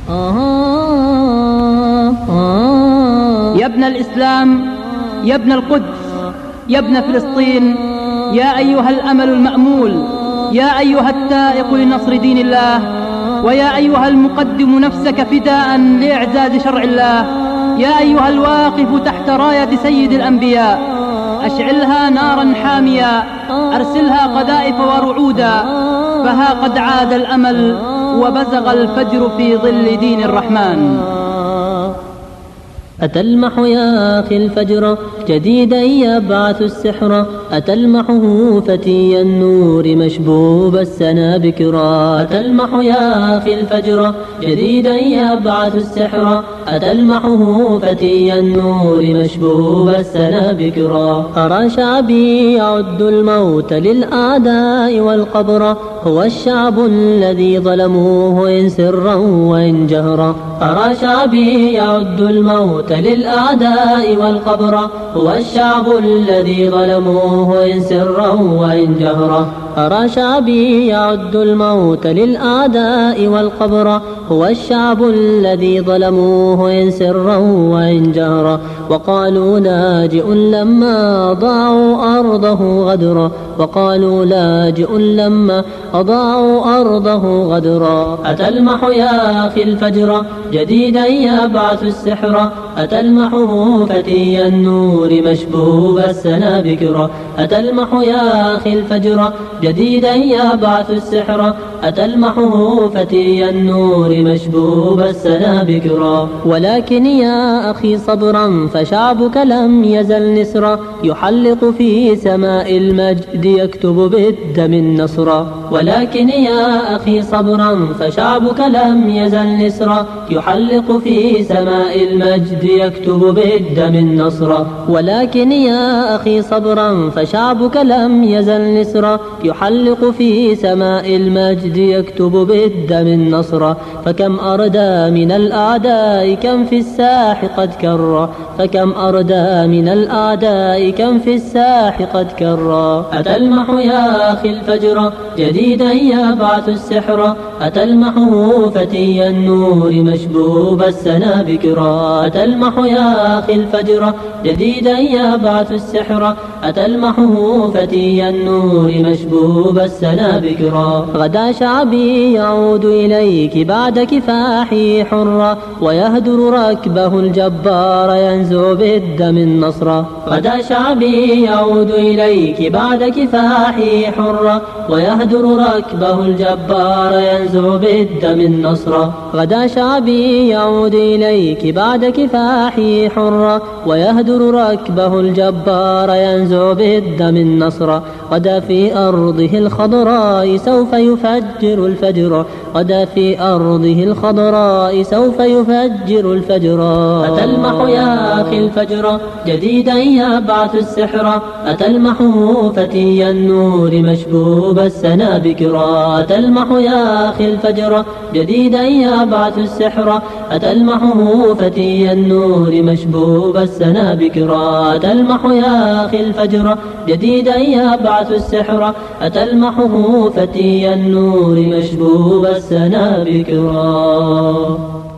يا ابن الإسلام، يا ابن القدس، يا ابن فلسطين، يا أيها الأمل المأمول، يا أيها التائق لنصر دين الله، ويا أيها المقدم نفسك فداء لإعزاز شرع الله، يا أيها الواقف تحت راية سيد الأنبياء، أشعلها نارا حامية، أرسلها قذائف ورعودا، فها قد عاد الأمل وبزغ الفجر في ظل دين الرحمن. أتلمح يا أخي الفجر جديدا يبعث السحر، أتلمحه فتي النور مشبوب السنا بكرا. أتلمح يا أخي الفجر جديدا يبعث السحر، أتلمحه فتي النور مشبوب السنا بكرا. أرى شعبي يعد الموت للأعداء والقبر، هو الشعب الذي ظلموه إن سرا وإن جهرا. أرى شعبي يعد الموت للأعداء والقبر، هو الشعب الذي ظلموه إن سرا وإن جهرا. أرى شعبي يعد الموت للأعداء والقبر، هو الشعب الذي ظلموه إن سرا وإن جهرا. وقالوا لاجئ لما أضاعوا أرضه غدرا، وقالوا لاجئ لما أضاعوا أرضه غدرا. أتلمح يا أخي الفجر جديدا يبعث السحر، أتلمحه فتي النور مشبوب السنا بكرا. أتلمح يا أخي الفجر جديدا يبعث السحر، أتلمحه فتي النور مشبوب السنا بكرا. ولكن يا أخي صبرا فشعبك لم يزل نسرا، يحلق في سماء المجد يكتب بالدم النصرا. ولكن يا أخي صبرا فشعبك لم يزل نسرا، يحلق في سماء المجد يكتب بالدم النصرا. ولكن يا أخي صبرا فشعبك لم يزل نسرا، يحلق في سماء المجد يكتب بالدم النصر. فكم أردى من الأعداء كم في الساح قد كر، فكم أردى من الأعداء كم في الساح قد كر. أتلمح يا أخي الفجر جديدا يبعث السحر، أتلمحه فتي النور مشبوب السنا بكرا. أتلمح يا أخي الفجر جديدا يبعث السحر، أتلمحه فتي النور مشبوب السنا بكرا. غدا شعبي يعود إليك بعد كفاحه حرا، ويهدر ركبه الجبار ينزو بالدم النصر. غدا شعبي يعود إليك بعد كفاحه حرا، ويهدر ركبه الجبار ينزو بالدم النصر. غدا شعبي يعود إليك بعد كفاحه حرا، ويهدر ركبه الجبار ينزو بالدم النصر. غدا في أرضه الخضراء سوف يفجر الفجر، غدا في أرضه الخضراء سوف يفجر الفجر. أتلمح يا أخي الفجر جديدا يبعث السحر، أتلمحه فتي النور مشبوب السنا بكرا. أتلمح يا أخي الفجر جديدا يبعث السحر، أتلمحه فتي النور مشبوب السنا بكرا. أتلمح يا أخي الفجر جديدا يبعث السحر، أتلمحه فتي النور مشبوب السنا بكرا.